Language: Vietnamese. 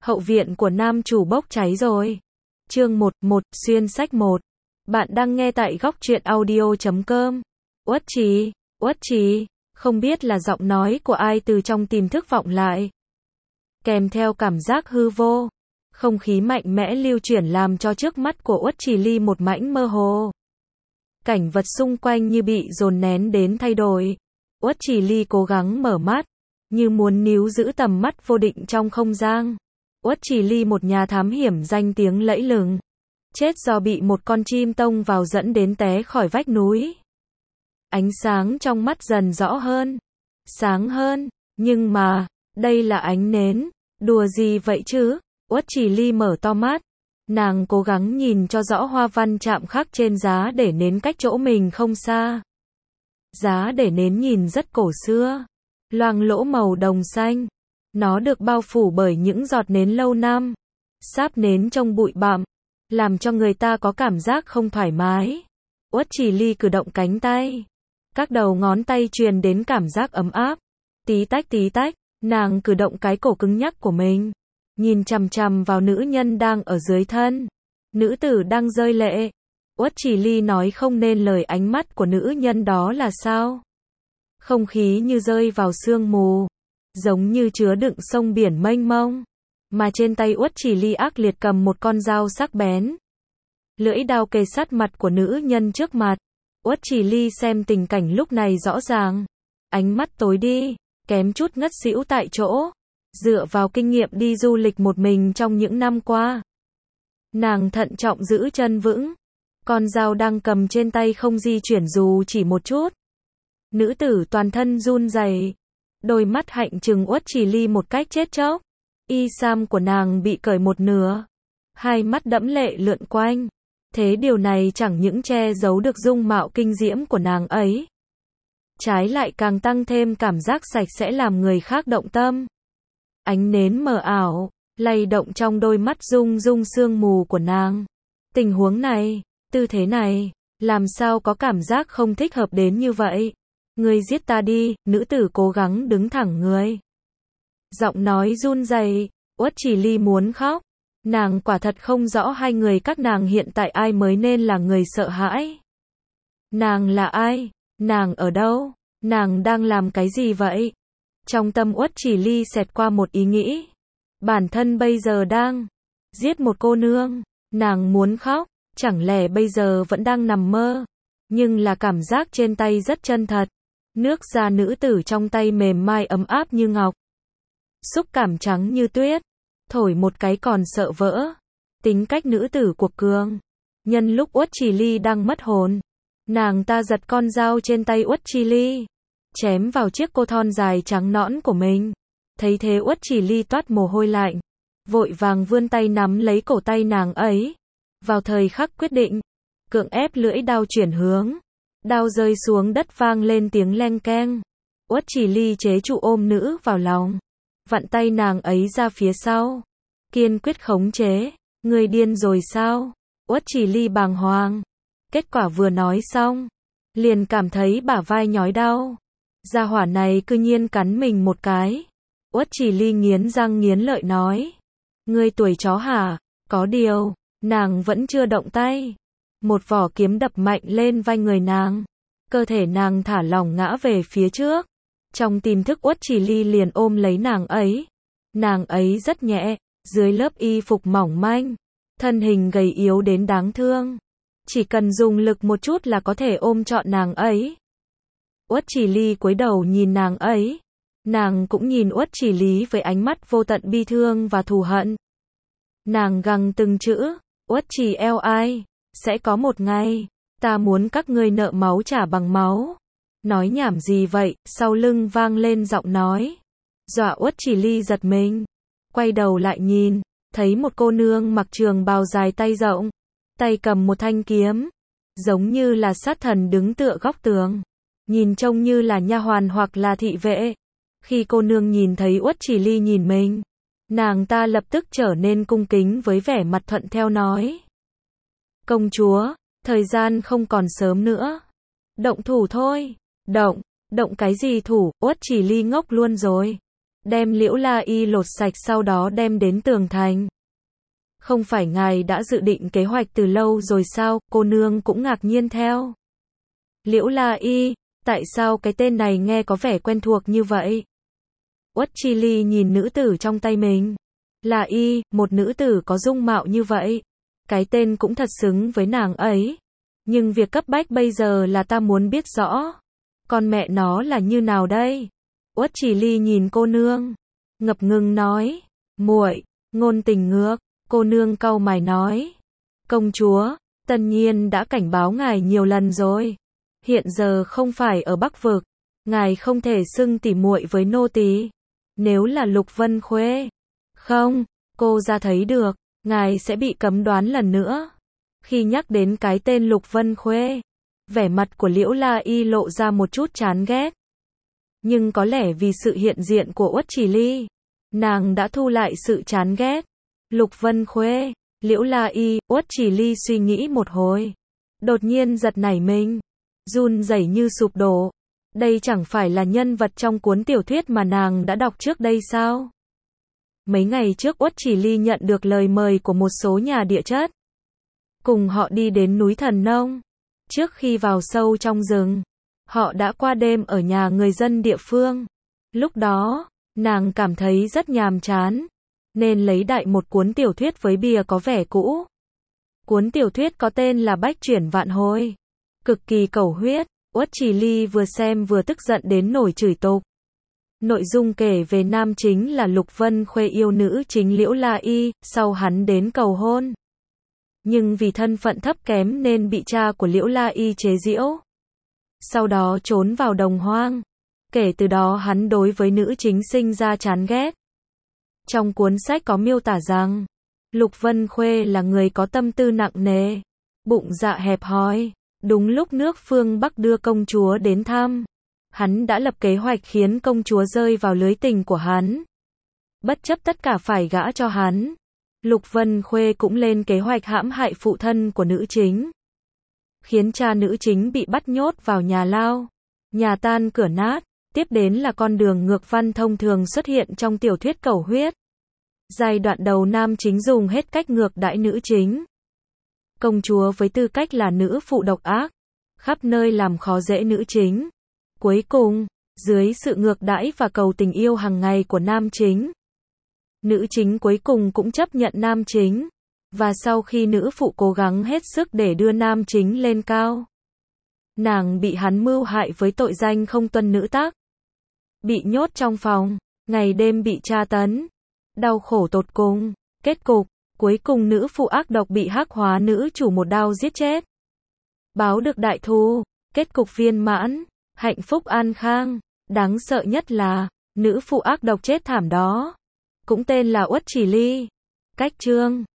Hậu viện của nam chủ bốc cháy rồi. Chương 11, xuyên sách 1. Bạn đang nghe tại góc truyện audio.com. Uất trì, không biết là giọng nói của ai từ trong tiềm thức vọng lại. Kèm theo cảm giác hư vô, không khí mạnh mẽ lưu chuyển làm cho trước mắt của Uất Trì Ly một mảnh mơ hồ. Cảnh vật xung quanh như bị dồn nén đến thay đổi. Uất Trì Ly cố gắng mở mắt, như muốn níu giữ tầm mắt vô định trong không gian. Uất Trì Ly một nhà thám hiểm danh tiếng lẫy lừng, chết do bị một con chim tông vào dẫn đến té khỏi vách núi. Ánh sáng trong mắt dần rõ hơn, sáng hơn, nhưng mà, đây là ánh nến, đùa gì vậy chứ? Uất Trì Ly mở to mắt, nàng cố gắng nhìn cho rõ hoa văn chạm khắc trên giá để nến cách chỗ mình không xa. Giá để nến nhìn rất cổ xưa, loang lỗ màu đồng xanh. Nó được bao phủ bởi những giọt nến lâu năm. Sáp nến trông bụi bặm, làm cho người ta có cảm giác không thoải mái. Uất Trì Ly cử động cánh tay. Các đầu ngón tay truyền đến cảm giác ấm áp. Tí tách, nàng cử động cái cổ cứng nhắc của mình. Nhìn chằm chằm vào nữ nhân đang ở dưới thân. Nữ tử đang rơi lệ. Uất Trì Ly nói không nên lời, ánh mắt của nữ nhân đó là sao? Không khí như rơi vào sương mù, giống như chứa đựng sông biển mênh mông. Mà trên tay Uất Trì Ly ác liệt cầm một con dao sắc bén. Lưỡi dao kề sát mặt của nữ nhân trước mặt. Uất Trì Ly xem tình cảnh lúc này rõ ràng. Ánh mắt tối đi, kém chút ngất xỉu tại chỗ. Dựa vào kinh nghiệm đi du lịch một mình trong những năm qua, nàng thận trọng giữ chân vững. Con dao đang cầm trên tay không di chuyển dù chỉ một chút. Nữ tử toàn thân run rẩy, đôi mắt hạnh trừng Uất Trì Ly một cách chết chóc. Y sam của nàng bị cởi một nửa, hai mắt đẫm lệ lượn quanh. Thế điều này chẳng những che giấu được dung mạo kinh diễm của nàng ấy, trái lại càng tăng thêm cảm giác sạch sẽ làm người khác động tâm. Ánh nến mờ ảo, lay động trong đôi mắt rung rung sương mù của nàng. Tình huống này, tư thế này, làm sao có cảm giác không thích hợp đến như vậy? Ngươi giết ta đi, nữ tử cố gắng đứng thẳng người. Giọng nói run rẩy, Uất Trì Ly muốn khóc. Nàng quả thật không rõ hai người các nàng hiện tại ai mới nên là người sợ hãi. Nàng là ai? Nàng ở đâu? Nàng đang làm cái gì vậy? Trong tâm Uất Trì Ly xẹt qua một ý nghĩ. Bản thân bây giờ đang giết một cô nương. Nàng muốn khóc, chẳng lẽ bây giờ vẫn đang nằm mơ? Nhưng là cảm giác trên tay rất chân thật. Nước da nữ tử trong tay mềm mại ấm áp như ngọc. Xúc cảm trắng như tuyết. Thổi một cái còn sợ vỡ. Tính cách nữ tử cuộc cường. Nhân lúc Uất Trì Ly đang mất hồn, nàng ta giật con dao trên tay Uất Trì Ly, chém vào chiếc cô thon dài trắng nõn của mình. Thấy thế Uất Trì Ly toát mồ hôi lạnh, vội vàng vươn tay nắm lấy cổ tay nàng ấy. Vào thời khắc quyết định, cưỡng ép lưỡi đao chuyển hướng. Đao rơi xuống đất vang lên tiếng leng keng. Uất Trì Ly chế trụ ôm nữ vào lòng, vặn tay nàng ấy ra phía sau, kiên quyết khống chế. Người điên rồi sao? Uất Trì Ly bàng hoàng. Kết quả vừa nói xong, liền cảm thấy bả vai nhói đau. Gia hỏa này cư nhiên cắn mình một cái. Uất Trì Ly nghiến răng nghiến lợi nói. Ngươi tuổi chó hả? Có điều, nàng vẫn chưa động tay. Một vỏ kiếm đập mạnh lên vai người nàng. Cơ thể nàng thả lỏng ngã về phía trước. Trong tiềm thức Uất Trì Ly liền ôm lấy nàng ấy. Nàng ấy rất nhẹ, dưới lớp y phục mỏng manh, thân hình gầy yếu đến đáng thương. Chỉ cần dùng lực một chút là có thể ôm trọn nàng ấy. Uất Trì Ly cúi đầu nhìn nàng ấy. Nàng cũng nhìn Uất Trì Ly với ánh mắt vô tận bi thương và thù hận. Nàng gằn từng chữ. Uất Trì eo ai, sẽ có một ngày, ta muốn các ngươi nợ máu trả bằng máu. Nói nhảm gì vậy? Sau lưng vang lên giọng nói. Dọa Uất Trì Ly giật mình. Quay đầu lại nhìn, thấy một cô nương mặc trường bào dài tay rộng, tay cầm một thanh kiếm, giống như là sát thần đứng tựa góc tường, nhìn trông như là nha hoàn hoặc là thị vệ. Khi cô nương nhìn thấy Uất Trì Ly nhìn mình, nàng ta lập tức trở nên cung kính với vẻ mặt thuận theo nói. Công chúa, thời gian không còn sớm nữa. Động thủ thôi. Động cái gì thủ? Uất Trì Ly ngốc luôn rồi. đem Liễu La Y lột sạch sau đó đem đến tường thành. Không phải ngài đã dự định kế hoạch từ lâu rồi sao? Cô nương cũng ngạc nhiên theo. Liễu La Y, tại sao cái tên này nghe có vẻ quen thuộc như vậy? Uất Chi Ly nhìn nữ tử trong tay mình. La Y, một nữ tử có dung mạo như vậy. Cái tên cũng thật xứng với nàng ấy. Nhưng việc cấp bách bây giờ là ta muốn biết rõ. Con mẹ nó là như nào đây? Uất Chỉ Ly nhìn cô nương. Ngập ngừng nói. Muội, ngôn tình ngược. Cô nương cau mày nói. Công chúa, Tân Nhiên đã cảnh báo ngài nhiều lần rồi. Hiện giờ không phải ở Bắc Vực. Ngài không thể xưng tỉ muội với nô tỳ. Nếu là Lục Vân Khuê. Không, cô ra thấy được. Ngài sẽ bị cấm đoán lần nữa. Khi nhắc đến cái tên Lục Vân Khuê, vẻ mặt của Liễu La Y lộ ra một chút chán ghét. Nhưng có lẽ vì sự hiện diện của Uất Chỉ Ly, nàng đã thu lại sự chán ghét. Lục Vân Khuê, Liễu La Y, Uất Chỉ Ly suy nghĩ một hồi. Đột nhiên giật nảy mình, run rẩy như sụp đổ. Đây chẳng phải là nhân vật trong cuốn tiểu thuyết mà nàng đã đọc trước đây sao? Mấy ngày trước Uất Chỉ Ly nhận được lời mời của một số nhà địa chất. Cùng họ đi đến núi Thần Nông. Trước khi vào sâu trong rừng, họ đã qua đêm ở nhà người dân địa phương. Lúc đó, nàng cảm thấy rất nhàm chán, nên lấy đại một cuốn tiểu thuyết với bìa có vẻ cũ. Cuốn tiểu thuyết có tên là Bách Chuyển Vạn Hồi. Cực kỳ cầu huyết, Uất Chỉ Ly vừa xem vừa tức giận đến nổi chửi tục. Nội dung kể về nam chính là Lục Vân Khuê yêu nữ chính Liễu La Y, sau hắn đến cầu hôn. Nhưng vì thân phận thấp kém nên bị cha của Liễu La Y chế giễu. Sau đó trốn vào đồng hoang. Kể từ đó hắn đối với nữ chính sinh ra chán ghét. Trong cuốn sách có miêu tả rằng, Lục Vân Khuê là người có tâm tư nặng nề, bụng dạ hẹp hòi. Đúng lúc nước phương Bắc đưa công chúa đến thăm, hắn đã lập kế hoạch khiến công chúa rơi vào lưới tình của hắn. Bất chấp tất cả phải gả cho hắn. Lục Vân Khuê cũng lên kế hoạch hãm hại phụ thân của nữ chính, khiến cha nữ chính bị bắt nhốt vào nhà lao, nhà tan cửa nát. Tiếp đến là con đường ngược văn thông thường xuất hiện trong tiểu thuyết cầu huyết. Giai đoạn đầu nam chính dùng hết cách ngược đãi nữ chính. Công chúa với tư cách là nữ phụ độc ác, khắp nơi làm khó dễ nữ chính. Cuối cùng, dưới sự ngược đãi và cầu tình yêu hàng ngày của nam chính, nữ chính cuối cùng cũng chấp nhận nam chính. Và sau khi nữ phụ cố gắng hết sức để đưa nam chính lên cao, nàng bị hắn mưu hại với tội danh không tuân nữ tắc. Bị nhốt trong phòng, ngày đêm bị tra tấn, đau khổ tột cùng. Kết cục, cuối cùng nữ phụ ác độc bị hắc hóa nữ chủ một đao giết chết. Báo được đại thù, kết cục viên mãn, hạnh phúc an khang. Đáng sợ nhất là, nữ phụ ác độc chết thảm đó cũng tên là Uất Chỉ Ly. Cách chương